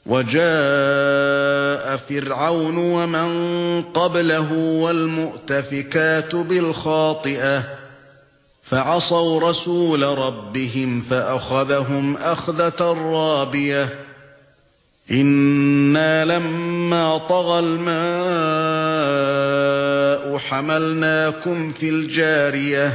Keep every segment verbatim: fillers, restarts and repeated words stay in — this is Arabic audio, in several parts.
وجاء فرعون ومن قبله والمؤتفكات بالخاطئة فعصوا رسول ربهم فأخذهم أخذة رابية إنا لما طغى الماء حملناكم في الجارية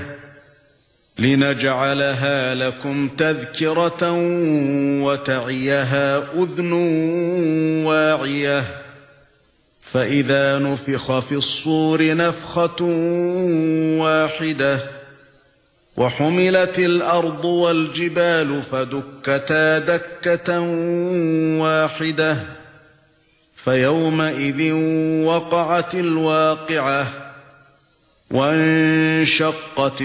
لنجعلها لكم تذكرة وتعيها أذن واعية فإذا نفخ في الصور نفخة واحدة وحملت الأرض والجبال فدكتا دكة واحدة فيومئذ وقعت الواقعة وانشقت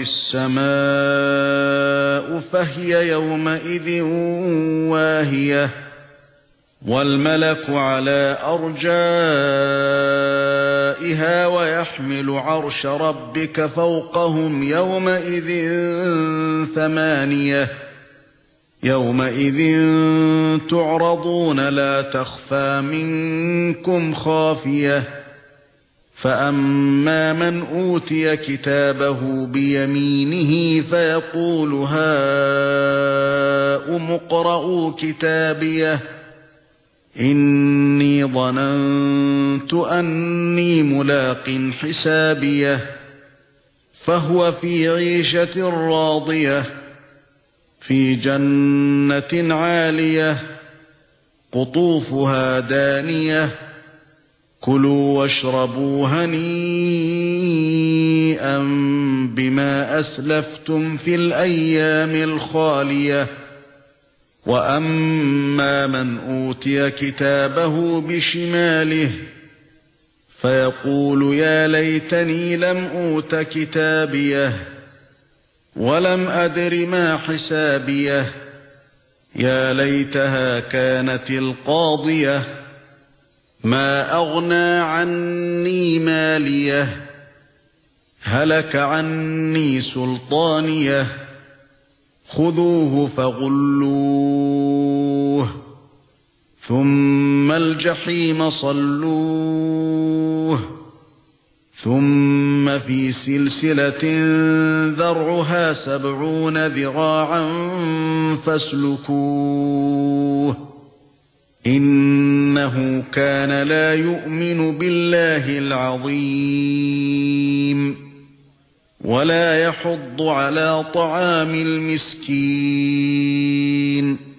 السماء فهي يومئذ واهية والملك على أرجائها ويحمل عرش ربك فوقهم يومئذ ثمانية يومئذ تعرضون لا تخفى منكم خافية فأما من أوتي كتابه بيمينه فيقول هاؤم اقرءوا كتابيه إني ظننت أني ملاق حسابيه فهو في عيشة راضية في جنة عالية قطوفها دانية كلوا واشربوا هنيئا بما أسلفتم في الأيام الخالية وأما من أوتي كتابه بشماله فيقول يا ليتني لم أوت كتابيه ولم أدر ما حسابيه يا ليتها كانت القاضية ما أغنى عني ماليه هلك عني سلطانيه خذوه فغلوه ثم الجحيم صلوه ثم في سلسلة ذرعها سبعون ذراعا فاسلكوه إنه كان لا يؤمن بالله العظيم ولا يحض على طعام المسكين